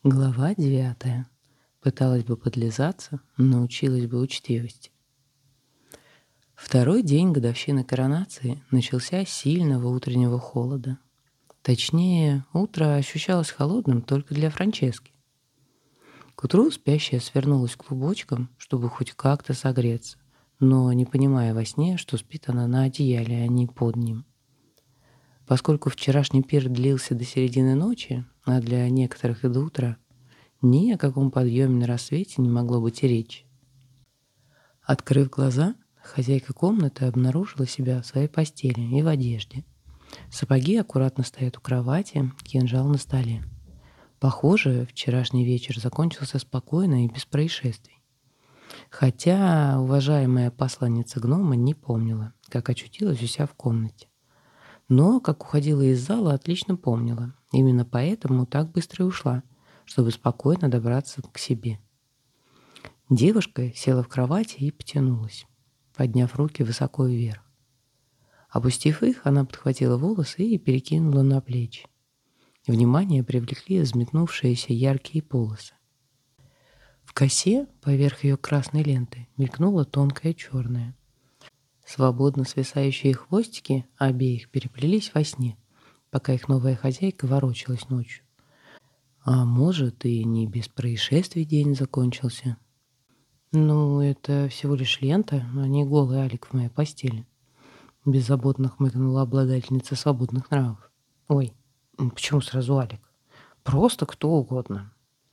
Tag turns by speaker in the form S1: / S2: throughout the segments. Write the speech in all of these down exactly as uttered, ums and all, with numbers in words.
S1: Глава девятая. Пыталась бы подлизаться, научилась бы учтивости. Второй день годовщины коронации начался с сильного утреннего холода. Точнее, утро ощущалось холодным только для Франчески. К утру спящая свернулась клубочком, чтобы хоть как-то согреться, но не понимая во сне, что спит она на одеяле, а не под ним. Поскольку вчерашний пир длился до середины ночи, а для некоторых и до утра, ни о каком подъеме на рассвете не могло быть и речи. Открыв глаза, хозяйка комнаты обнаружила себя в своей постели и в одежде. Сапоги аккуратно стоят у кровати, кинжал на столе. Похоже, вчерашний вечер закончился спокойно и без происшествий. Хотя уважаемая посланница гнома не помнила, как очутилась у себя в комнате. Но, как уходила из зала, отлично помнила. Именно поэтому так быстро и ушла, чтобы спокойно добраться к себе. Девушка села в кровати и потянулась, подняв руки высоко вверх. Опустив их, она подхватила волосы и перекинула на плечи. Внимание привлекли взметнувшиеся яркие полосы. В косе, поверх ее красной ленты, мелькнула тонкая черная. Свободно свисающие хвостики обеих переплелись во сне, пока их новая хозяйка ворочалась ночью. А может, и не без происшествий день закончился. Ну, это всего лишь лента, а не голый Алик в моей постели. Беззаботно хмыкнула обладательница свободных нравов. Ой, почему сразу Алик? Просто кто угодно.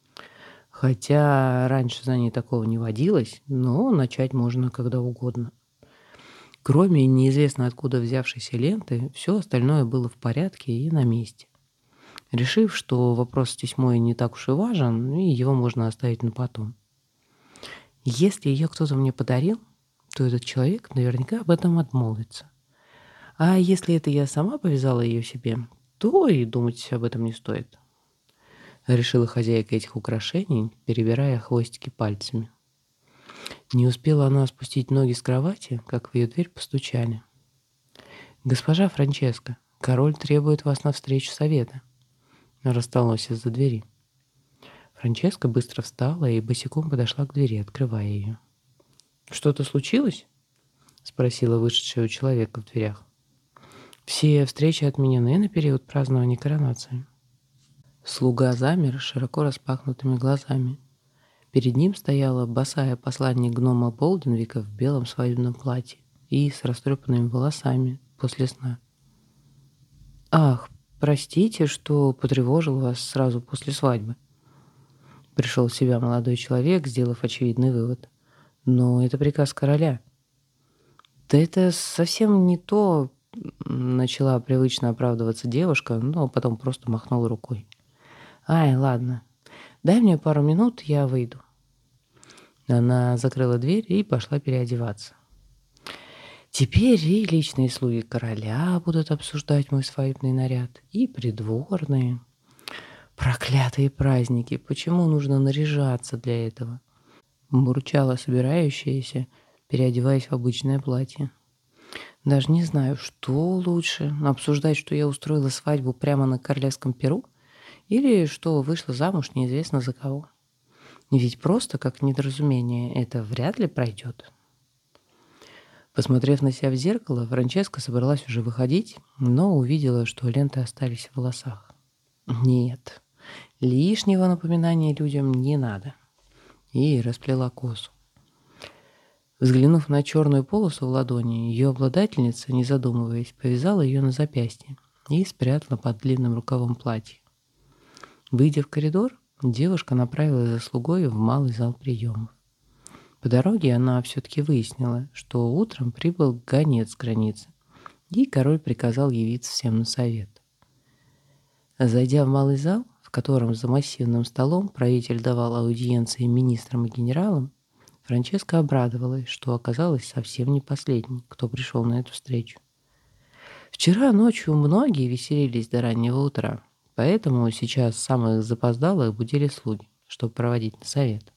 S1: Хотя раньше за ней такого не водилось, но начать можно когда угодно. Кроме неизвестно откуда взявшейся ленты, все остальное было в порядке и на месте. Решив, что вопрос с тесьмой не так уж и важен, и его можно оставить на потом. Если ее кто-то мне подарил, то этот человек наверняка об этом отмолвится. А если это я сама повязала ее себе, то и думать об этом не стоит. Решила хозяйка этих украшений, перебирая хвостики пальцами. Не успела она спустить ноги с кровати, как в ее дверь постучали. «Госпожа Франческа, король требует вас на встречу совета», — раздалось из-за двери. Франческа быстро встала и босиком подошла к двери, открывая ее. «Что-то случилось?» — спросила вышедшая у человека в дверях. «Все встречи отменены на период празднования коронации». Слуга замер широко распахнутыми глазами. Перед ним стояла босая посланник гнома Болденвика в белом свадебном платье и с растрепанными волосами после сна. «Ах, простите, что потревожил вас сразу после свадьбы», — пришел в себя молодой человек, сделав очевидный вывод. «Но это приказ короля». «Да это совсем не то», — начала привычно оправдываться девушка, но потом просто махнула рукой. «Ай, ладно, дай мне пару минут, я выйду». Она закрыла дверь и пошла переодеваться. Теперь и личные слуги короля будут обсуждать мой свадебный наряд, и придворные. Проклятые праздники, почему нужно наряжаться для этого? Бурчала собирающаяся, переодеваясь в обычное платье. Даже не знаю, что лучше, обсуждать, что я устроила свадьбу прямо на королевском перу, или что вышла замуж неизвестно за кого. Ведь просто как недоразумение это вряд ли пройдет. Посмотрев на себя в зеркало, Франческа собралась уже выходить, но увидела, что ленты остались в волосах. Нет, лишнего напоминания людям не надо. И расплела косу. Взглянув на черную полосу в ладони, ее обладательница, не задумываясь, повязала ее на запястье и спрятала под длинным рукавом платья. Выйдя в коридор, девушка направилась за слугой в малый зал приемов. По дороге она все-таки выяснила, что утром прибыл гонец с границы, и король приказал явиться всем на совет. Зайдя в малый зал, в котором за массивным столом правитель давал аудиенции министрам и генералам, Франческа обрадовалась, что оказалась совсем не последней, кто пришел на эту встречу. Вчера ночью многие веселились до раннего утра, поэтому сейчас самых запоздалых будили слуги, чтобы проводить на совет.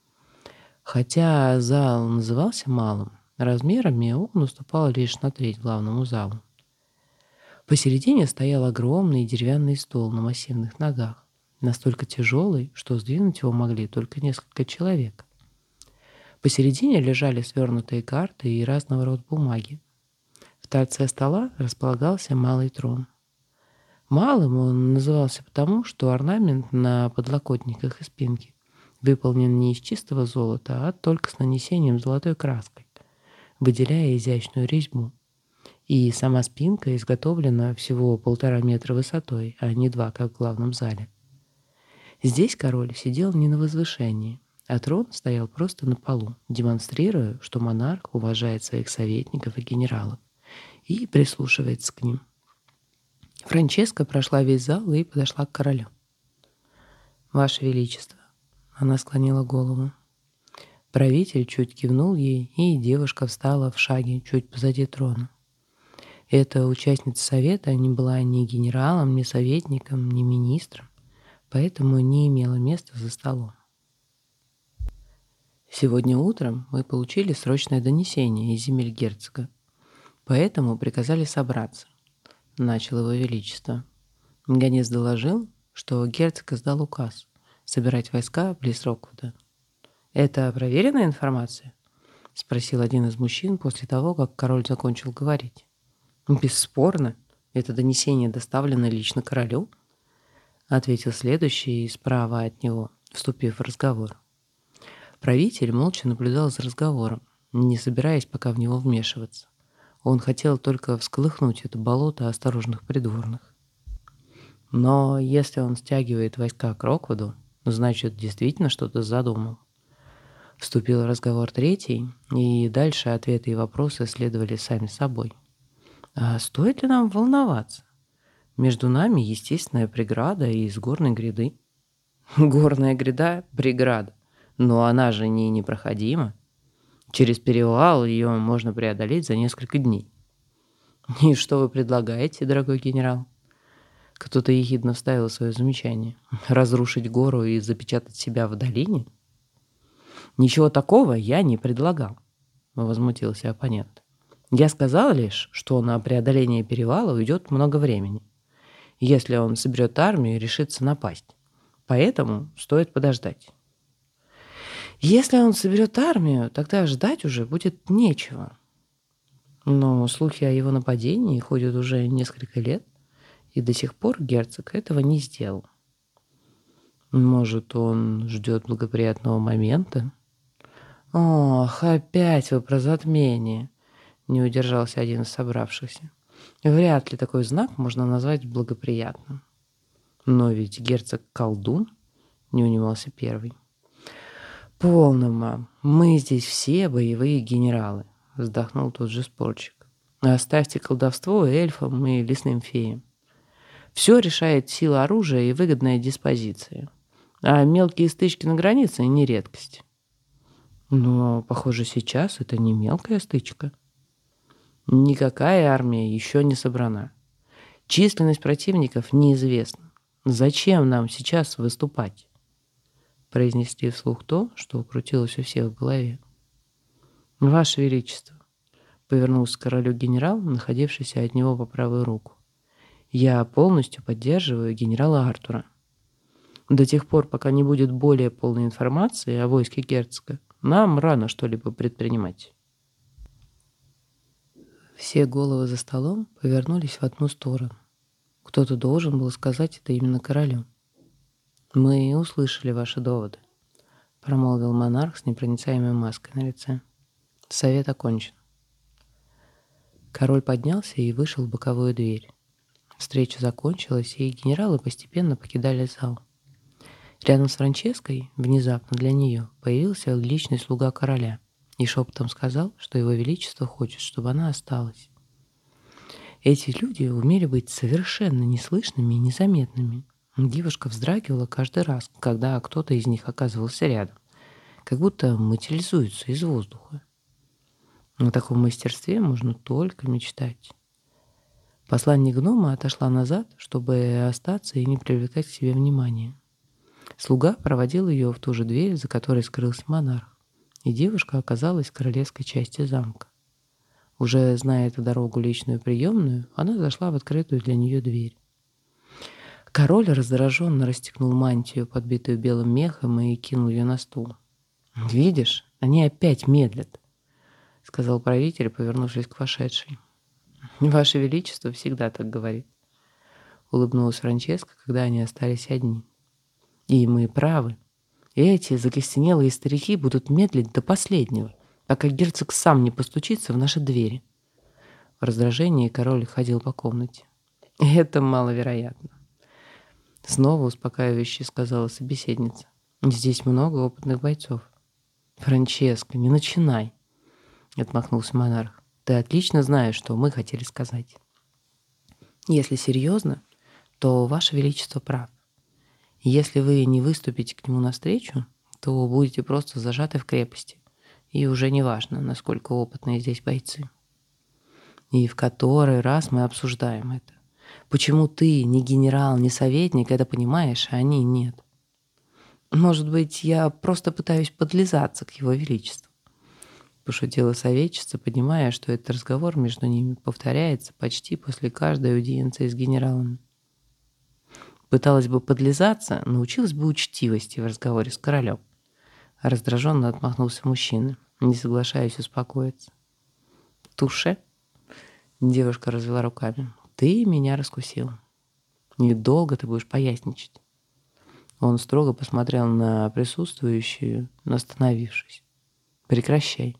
S1: Хотя зал назывался малым, размерами он уступал лишь на треть главному залу. Посередине стоял огромный деревянный стол на массивных ногах, настолько тяжелый, что сдвинуть его могли только несколько человек. Посередине лежали свернутые карты и разного рода бумаги. В торце стола располагался малый трон. Малым он назывался потому, что орнамент на подлокотниках и спинке выполнен не из чистого золота, а только с нанесением золотой краской, выделяя изящную резьбу. И сама спинка изготовлена всего полтора метра высотой, а не два, как в главном зале. Здесь король сидел не на возвышении, а трон стоял просто на полу, демонстрируя, что монарх уважает своих советников и генералов и прислушивается к ним. Франческа прошла весь зал и подошла к королю. «Ваше Величество», — она склонила голову. Правитель чуть кивнул ей, и девушка встала в шаге чуть позади трона. Эта участница совета не была ни генералом, ни советником, ни министром, поэтому не имела места за столом. «Сегодня утром мы получили срочное донесение из земель герцога, поэтому приказали собраться», — начал его величество. Гонец доложил, что герцог издал указ собирать войска близ Роквуда. «Это проверенная информация?» — спросил один из мужчин после того, как король закончил говорить. «Бесспорно, это донесение доставлено лично королю», — ответил следующий справа от него, вступив в разговор. Правитель молча наблюдал за разговором, не собираясь пока в него вмешиваться. Он хотел только всколыхнуть это болото осторожных придворных. Но если он стягивает войска к Роквуду, значит, действительно что-то задумал. Вступил в разговор третий, и дальше ответы и вопросы следовали сами собой. А стоит ли нам волноваться? Между нами естественная преграда из горной гряды. Горная гряда — преграда, но она же не непроходима. Через перевал ее можно преодолеть за несколько дней. И что вы предлагаете, дорогой генерал? Кто-то ехидно вставил свое замечание. Разрушить гору и запечатать себя в долине? Ничего такого я не предлагал, возмутился оппонент. Я сказал лишь, что на преодоление перевала уйдет много времени, если он соберет армию и решится напасть. Поэтому стоит подождать. Если он соберет армию, тогда ждать уже будет нечего. Но слухи о его нападении ходят уже несколько лет, и до сих пор герцог этого не сделал. Может, он ждет благоприятного момента? Ох, опять вы про затмение, не удержался один из собравшихся. Вряд ли такой знак можно назвать благоприятным. Но ведь герцог колдун, не унимался первый. «Полно, мам. Мы здесь все боевые генералы», — вздохнул тот же спорщик. «Оставьте колдовство эльфам и лесным феям. Все решает сила оружия и выгодная диспозиция. А мелкие стычки на границе — не редкость». Но, похоже, сейчас это не мелкая стычка. Никакая армия еще не собрана. Численность противников неизвестна. Зачем нам сейчас выступать? Произнесли вслух то, что крутилось у всех в голове. «Ваше Величество», — повернулся к королю генерал, находившийся от него по правую руку, «я полностью поддерживаю генерала Артура. До тех пор, пока не будет более полной информации о войске герцога, нам рано что-либо предпринимать». Все головы за столом повернулись в одну сторону. Кто-то должен был сказать это именно королю. «Мы услышали ваши доводы», — промолвил монарх с непроницаемой маской на лице. «Совет окончен». Король поднялся и вышел в боковую дверь. Встреча закончилась, и генералы постепенно покидали зал. Рядом с Франческой, внезапно для нее, появился личный слуга короля и шепотом сказал, что его величество хочет, чтобы она осталась. Эти люди умели быть совершенно неслышными и незаметными. Девушка вздрагивала каждый раз, когда кто-то из них оказывался рядом, как будто материализуется из воздуха. О таком мастерстве можно только мечтать. Посланник гнома отошла назад, чтобы остаться и не привлекать к себе внимания. Слуга проводил ее в ту же дверь, за которой скрылся монарх, и девушка оказалась в королевской части замка. Уже зная эту дорогу личную приемную, она зашла в открытую для нее дверь. Король раздраженно расстегнул мантию, подбитую белым мехом, и кинул ее на стул. «Видишь, они опять медлят», — сказал правитель, повернувшись к вошедшей. «Ваше Величество всегда так говорит», — улыбнулась Франческа, когда они остались одни. «И мы правы. Эти закостенелые старики будут медлить до последнего, пока герцог сам не постучится в наши двери». В раздражении король ходил по комнате. «Это маловероятно», — снова успокаивающе сказала собеседница. «Здесь много опытных бойцов». «Франческа, не начинай», — отмахнулся монарх. «Ты отлично знаешь, что мы хотели сказать». «Если серьезно, то Ваше Величество прав. Если вы не выступите к нему навстречу, то будете просто зажаты в крепости, и уже не важно, насколько опытные здесь бойцы. И в который раз мы обсуждаем это. Почему ты, не генерал, не советник, это понимаешь, а они нет? Может быть, я просто пытаюсь подлизаться к его величеству?» Пошутила советчица, понимая, что этот разговор между ними повторяется почти после каждой аудиенции с генералом. Пыталась бы подлизаться, научилась бы учтивости в разговоре с королем. Раздраженно отмахнулся мужчина, не соглашаясь успокоиться. «Туше?» Девушка развела руками. «Ты меня раскусила. Недолго ты будешь поясничать». Он строго посмотрел на присутствующую, остановившись. «Прекращай».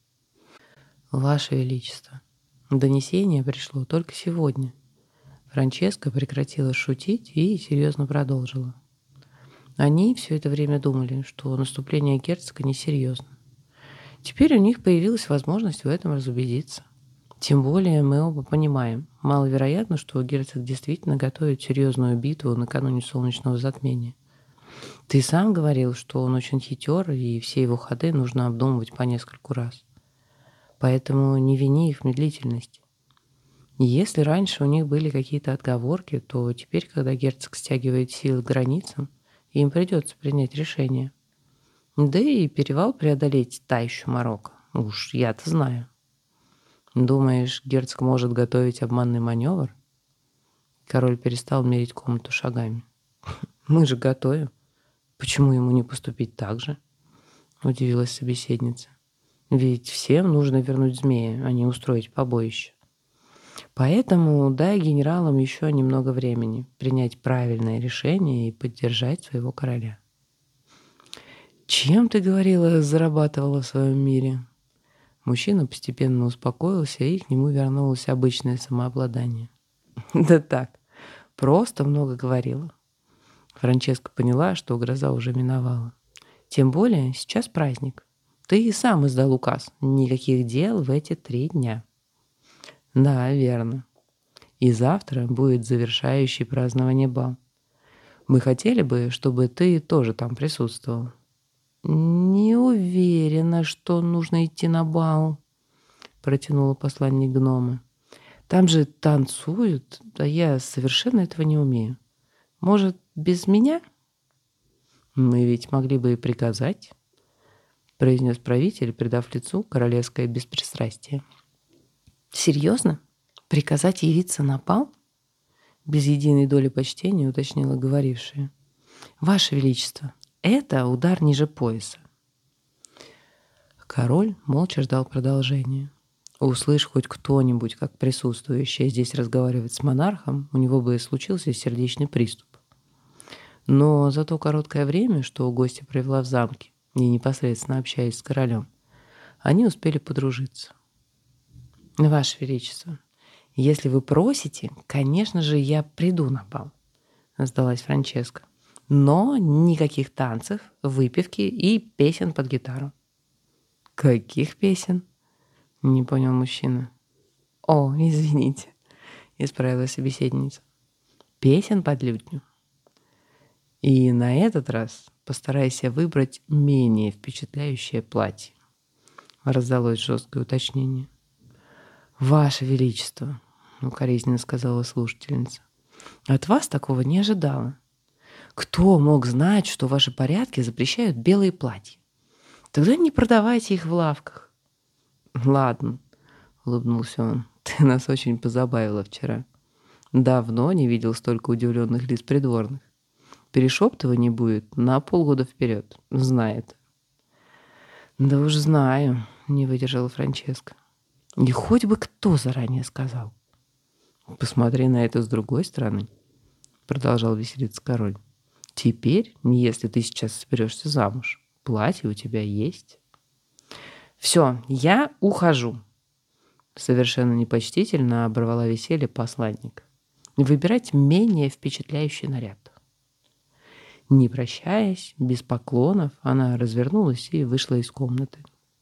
S1: «Ваше Величество, донесение пришло только сегодня». Франческа прекратила шутить и серьезно продолжила. Они все это время думали, что наступление герцога несерьезно. Теперь у них появилась возможность в этом разубедиться. Тем более мы оба понимаем, маловероятно, что герцог действительно готовит серьезную битву накануне солнечного затмения. Ты сам говорил, что он очень хитер, и все его ходы нужно обдумывать по нескольку раз. Поэтому не вини их в медлительности. Если раньше у них были какие-то отговорки, то теперь, когда герцог стягивает силы к границам, им придется принять решение. Да и перевал преодолеть та еще морока. Уж я-то знаю. Думаешь, герцог может готовить обманный маневр? Король перестал мерить комнату шагами. Мы же готовим. Почему ему не поступить так же? Удивилась собеседница. Ведь всем нужно вернуть змея, а не устроить побоище. Поэтому дай генералам еще немного времени принять правильное решение и поддержать своего короля. «Чем, ты говорила, зарабатывала в своем мире?» Мужчина постепенно успокоился, и к нему вернулось обычное самообладание. «Да так, просто много говорила». Франческа поняла, что гроза уже миновала. «Тем более сейчас праздник. Ты и сам издал указ. Никаких дел в эти три дня». «Да, верно. И завтра будет завершающий празднование бал. Мы хотели бы, чтобы ты тоже там присутствовал». «Не уверена, что нужно идти на бал», — протянула посланник гнома. «Там же танцуют, а я совершенно этого не умею. Может, без меня?» «Мы ведь могли бы и приказать», — произнес правитель, придав лицу королевское беспристрастие. «Серьезно? Приказать явиться на бал?» Без единой доли почтения уточнила говорившая. «Ваше Величество, это удар ниже пояса». Король молча ждал продолжения. Услышь хоть кто-нибудь, как присутствующий здесь разговаривает с монархом, у него бы случился сердечный приступ. Но за то короткое время, что гостья провела в замке, и непосредственно общаясь с королем, они успели подружиться. «Ваше Величество, если вы просите, конечно же, я приду на бал», — сдалась Франческа. «Но никаких танцев, выпивки и песен под гитару». «Каких песен?» — не понял мужчина. «О, извините», — исправила собеседница. «Песен под лютню. И на этот раз постарайся выбрать менее впечатляющее платье», — раздалось жесткое уточнение. «Ваше Величество», — укоризненно сказала слушательница, — «от вас такого не ожидала. Кто мог знать, что ваши порядки запрещают белые платья? Тогда не продавайте их в лавках». «Ладно», — улыбнулся он, — «ты нас очень позабавила вчера. Давно не видел столько удивленных лиц придворных. Перешептываний будет на полгода вперед. Знает. Да уж знаю, не выдержала Франческа. И хоть бы кто заранее сказал. Посмотри на это с другой стороны, продолжал веселиться король. Теперь, если ты сейчас соберешься замуж, платье у тебя есть. Все, я ухожу. Совершенно непочтительно оборвала веселье посланник. Выбирать менее впечатляющий наряд. Не прощаясь, без поклонов, она развернулась и вышла из комнаты.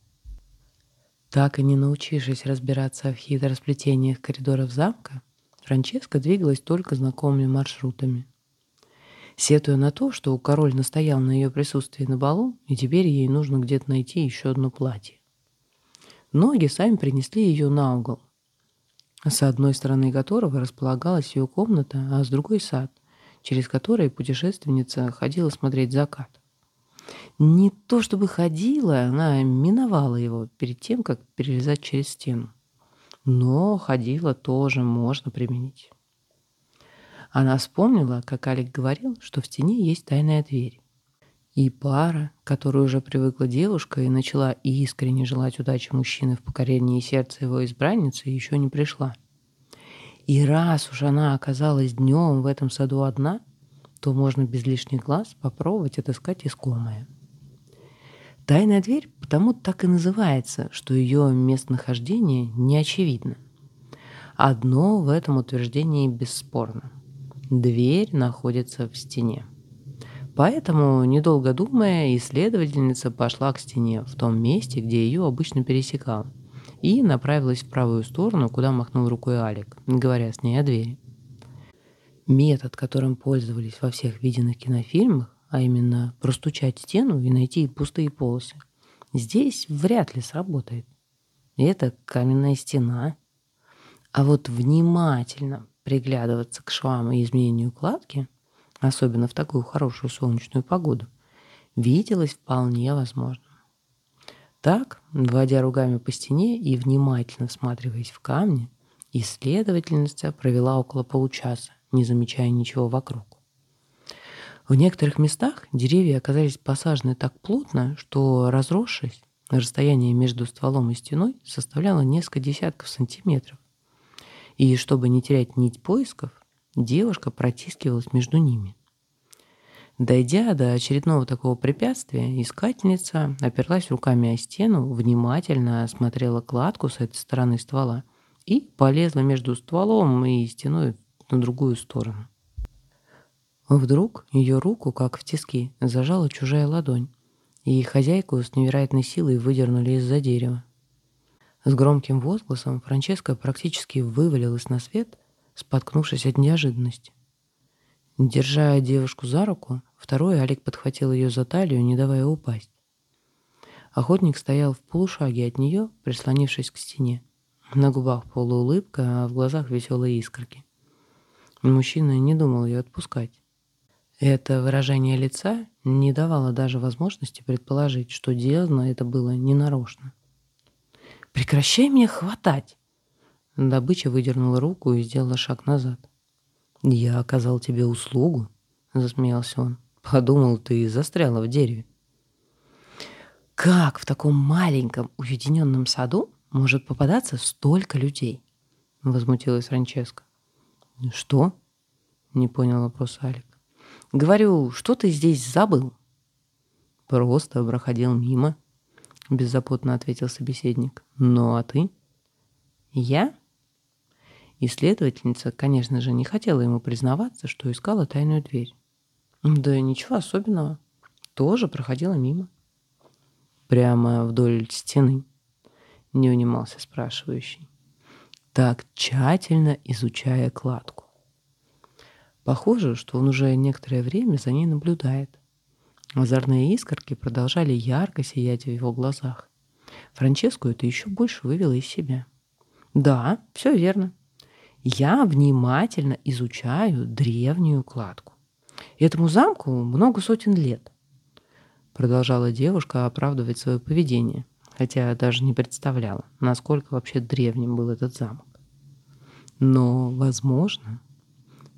S1: Так и не научившись разбираться в хитросплетениях коридоров замка, Франческа двигалась только знакомыми маршрутами. Сетуя на то, что король настоял на ее присутствии на балу, и теперь ей нужно где-то найти еще одно платье. Ноги сами принесли ее на угол, с одной стороны которого располагалась ее комната, а с другой — сад, через который путешественница ходила смотреть закат. Не то чтобы ходила, она миновала его перед тем, как перелезать через стену. Но ходила тоже можно применить. Она вспомнила, как Алик говорил, что в стене есть тайная дверь. И пара, которая уже привыкла девушка и начала искренне желать удачи мужчины в покорении сердца его избранницы, еще не пришла. И раз уж она оказалась днем в этом саду одна, то можно без лишних глаз попробовать отыскать искомое. Тайная дверь потому так и называется, что ее местонахождение не очевидно. Одно в этом утверждении бесспорно. Дверь находится в стене. Поэтому, недолго думая, исследовательница пошла к стене в том месте, где ее обычно пересекала, и направилась в правую сторону, куда махнул рукой Алик, говоря с ней о двери. Метод, которым пользовались во всех виденных кинофильмах, а именно простучать стену и найти пустые полосы, здесь вряд ли сработает. Это каменная стена. А вот внимательно приглядываться к швам и изменению кладки, особенно в такую хорошую солнечную погоду, виделось вполне возможным. Так, вводя руками по стене и внимательно всматриваясь в камни, исследовательница провела около получаса, не замечая ничего вокруг. В некоторых местах деревья оказались посажены так плотно, что, разросшись, расстояние между стволом и стеной составляло несколько десятков сантиметров. И чтобы не терять нить поисков, девушка протискивалась между ними. Дойдя до очередного такого препятствия, искательница оперлась руками о стену, внимательно осмотрела кладку с этой стороны ствола и полезла между стволом и стеной на другую сторону. Вдруг ее руку, как в тиски, зажала чужая ладонь, и хозяйку с невероятной силой выдернули из-за дерева. С громким возгласом Франческа практически вывалилась на свет, споткнувшись от неожиданности. Держа девушку за руку, второй Алик подхватил ее за талию, не давая упасть. Охотник стоял в полушаге от нее, прислонившись к стене. На губах полуулыбка, а в глазах веселые искорки. Мужчина не думал ее отпускать. Это выражение лица не давало даже возможности предположить, что делано это было ненарочно. «Прекращай меня хватать!» Добыча выдернула руку и сделала шаг назад. «Я оказал тебе услугу», — засмеялся он. «Подумал, ты застряла в дереве». «Как в таком маленьком уединенном саду может попадаться столько людей?» — возмутилась Франческа. «Что?» — не понял вопрос Алик. «Говорю, что ты здесь забыл?» «Просто проходил мимо», — беззаботно ответил собеседник. «Ну, а ты?» «Я?» Исследовательница, конечно же, не хотела ему признаваться, что искала тайную дверь. «Да ничего особенного. Тоже проходила мимо». «Прямо вдоль стены?» — не унимался спрашивающий, так тщательно изучая кладку. Похоже, что он уже некоторое время за ней наблюдает. Озорные искорки продолжали ярко сиять в его глазах. Франческу это еще больше вывело из себя. «Да, все верно. Я внимательно изучаю древнюю кладку. Этому замку много сотен лет», — продолжала девушка оправдывать свое поведение, хотя даже не представляла, насколько вообще древним был этот замок. «Но, возможно,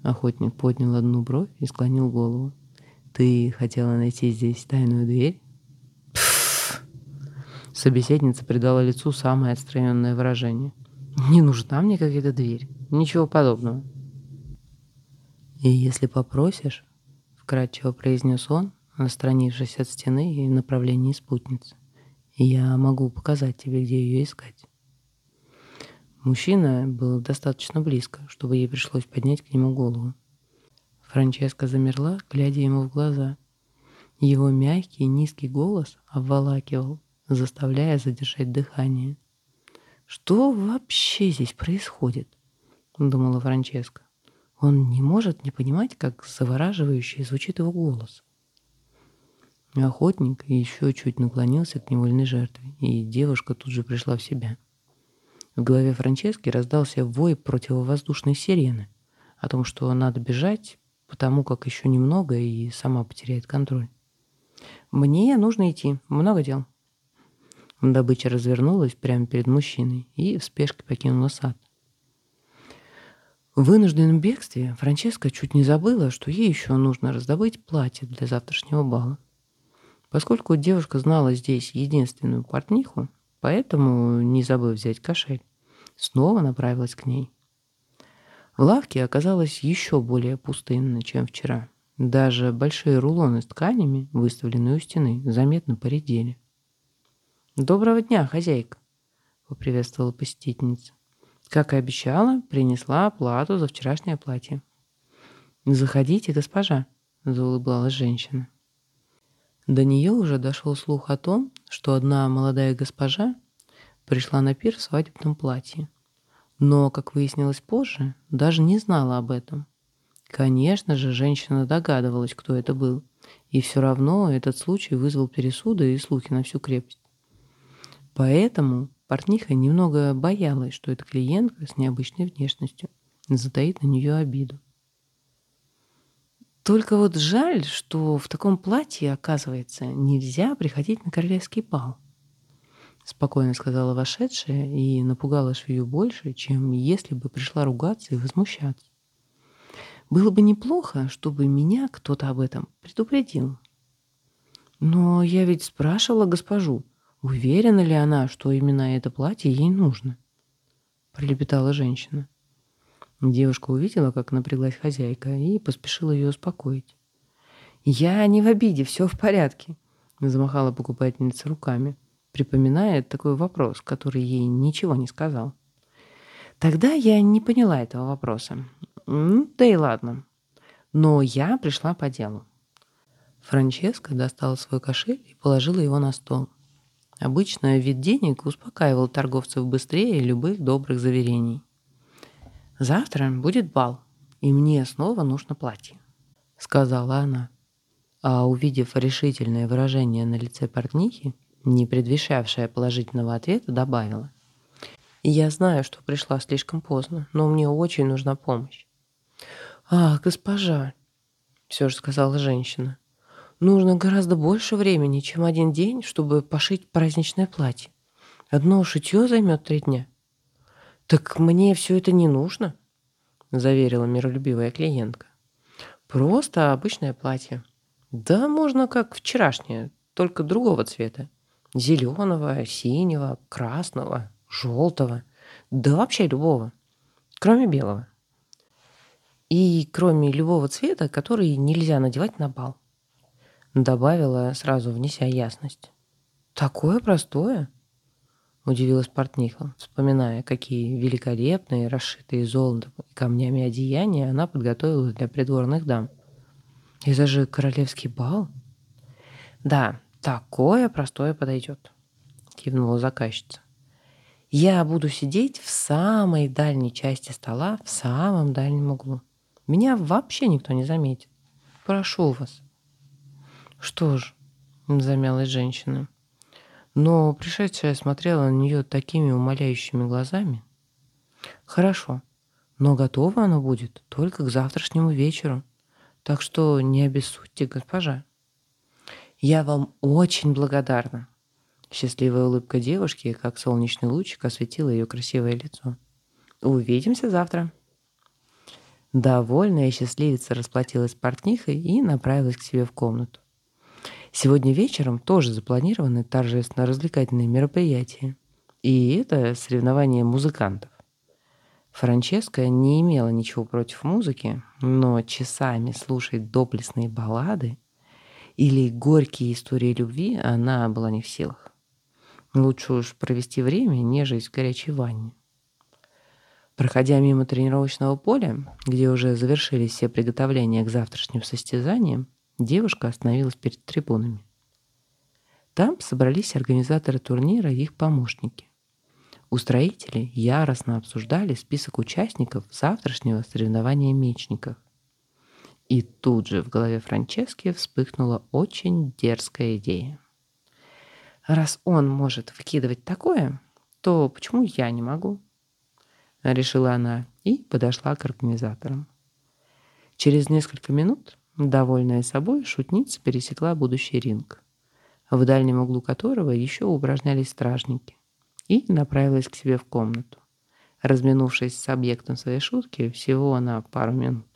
S1: Охотник поднял одну бровь и склонил голову. «Ты хотела найти здесь тайную дверь?» Собеседница придала лицу самое отстраненное выражение. «Не нужна мне какая-то дверь. Ничего подобного». «И если попросишь», — вкратчиво произнес он, отстранившись от стены и направлении спутницы, «я могу показать тебе, где ее искать». Мужчина был достаточно близко, чтобы ей пришлось поднять к нему голову. Франческа замерла, глядя ему в глаза. Его мягкий низкий голос обволакивал, заставляя задержать дыхание. «Что вообще здесь происходит?» — думала Франческа. «Он не может не понимать, как завораживающе звучит его голос». Охотник еще чуть наклонился к невольной жертве, и девушка тут же пришла в себя. В голове Франчески раздался вой противовоздушной сирены о том, что надо бежать, потому как еще немного и сама потеряет контроль. «Мне нужно идти, много дел». Добыча развернулась прямо перед мужчиной и в спешке покинула сад. В вынужденном бегстве Франческа чуть не забыла, что ей еще нужно раздобыть платье для завтрашнего бала. Поскольку девушка знала здесь единственную портниху, поэтому, не забыв взять кошель, снова направилась к ней. В лавке оказалось еще более пустынно, чем вчера. Даже большие рулоны с тканями, выставленные у стены, заметно поредели. «Доброго дня, хозяйка!» — поприветствовала посетительница. «Как и обещала, принесла оплату за вчерашнее платье». «Заходите, госпожа», — заулыбалась женщина. До нее уже дошел слух о том, что одна молодая госпожа пришла на пир в свадебном платье. Но, как выяснилось позже, даже не знала об этом. Конечно же, женщина догадывалась, кто это был, и все равно этот случай вызвал пересуды и слухи на всю крепость. Поэтому портниха немного боялась, что эта клиентка с необычной внешностью затаит на нее обиду. Только вот жаль, что в таком платье, оказывается, нельзя приходить на королевский бал, спокойно сказала вошедшая и напугала швею больше, чем если бы пришла ругаться и возмущаться. Было бы неплохо, чтобы меня кто-то об этом предупредил. Но я ведь спрашивала госпожу, уверена ли она, что именно это платье ей нужно, пролепетала женщина. Девушка увидела, как напряглась хозяйка, и поспешила ее успокоить. «Я не в обиде, все в порядке», — замахала покупательница руками, припоминая такой вопрос, который ей ничего не сказал. «Тогда я не поняла этого вопроса. Ну, да и ладно. Но я пришла по делу». Франческа достала свой кошель и положила его на стол. Обычно вид денег успокаивал торговцев быстрее любых добрых заверений. «Завтра будет бал, и мне снова нужно платье», — сказала она. А увидев решительное выражение на лице портнихи, не предвещавшее положительного ответа, добавила. «Я знаю, что пришла слишком поздно, но мне очень нужна помощь». «Ах, госпожа», — все же сказала женщина, «нужно гораздо больше времени, чем один день, чтобы пошить праздничное платье. Одно шитье займет три дня». «Так мне все это не нужно», — заверила миролюбивая клиентка. «Просто обычное платье. Да можно как вчерашнее, только другого цвета. Зеленого, синего, красного, желтого. Да вообще любого. Кроме белого. И кроме любого цвета, который нельзя надевать на бал», — добавила, сразу внеся ясность. «Такое простое?» — удивилась портниха, вспоминая, какие великолепные, расшитые золотом и камнями одеяния она подготовила для придворных дам. «Это же королевский бал?» «Да, такое простое подойдет», — кивнула заказчица. «Я буду сидеть в самой дальней части стола, в самом дальнем углу. Меня вообще никто не заметит. Прошу вас». «Что ж», — замялась женщина, но пришедшая смотрела на нее такими умоляющими глазами. «Хорошо, но готово оно будет только к завтрашнему вечеру, так что не обессудьте, госпожа». «Я вам очень благодарна». Счастливая улыбка девушки, как солнечный лучик, осветила ее красивое лицо. «Увидимся завтра». Довольная счастливица расплатилась с портнихой и направилась к себе в комнату. Сегодня вечером тоже запланированы торжественно-развлекательные мероприятия. И это соревнование музыкантов. Франческа не имела ничего против музыки, но часами слушать доблестные баллады или горькие истории любви она была не в силах. Лучше уж провести время, нежесть в горячей ванне. Проходя мимо тренировочного поля, где уже завершились все приготовления к завтрашним состязаниям, девушка остановилась перед трибунами. Там собрались организаторы турнира и их помощники. Устроители яростно обсуждали список участников завтрашнего соревнования мечников. И тут же в голове Франчески вспыхнула очень дерзкая идея. «Раз он может выкидывать такое, то почему я не могу?» — решила она и подошла к организаторам. Через несколько минут, довольная собой, шутница пересекла будущий ринг, в дальнем углу которого еще упражнялись стражники, и направилась к себе в комнату, разминувшись с объектом своей шутки всего на пару минут.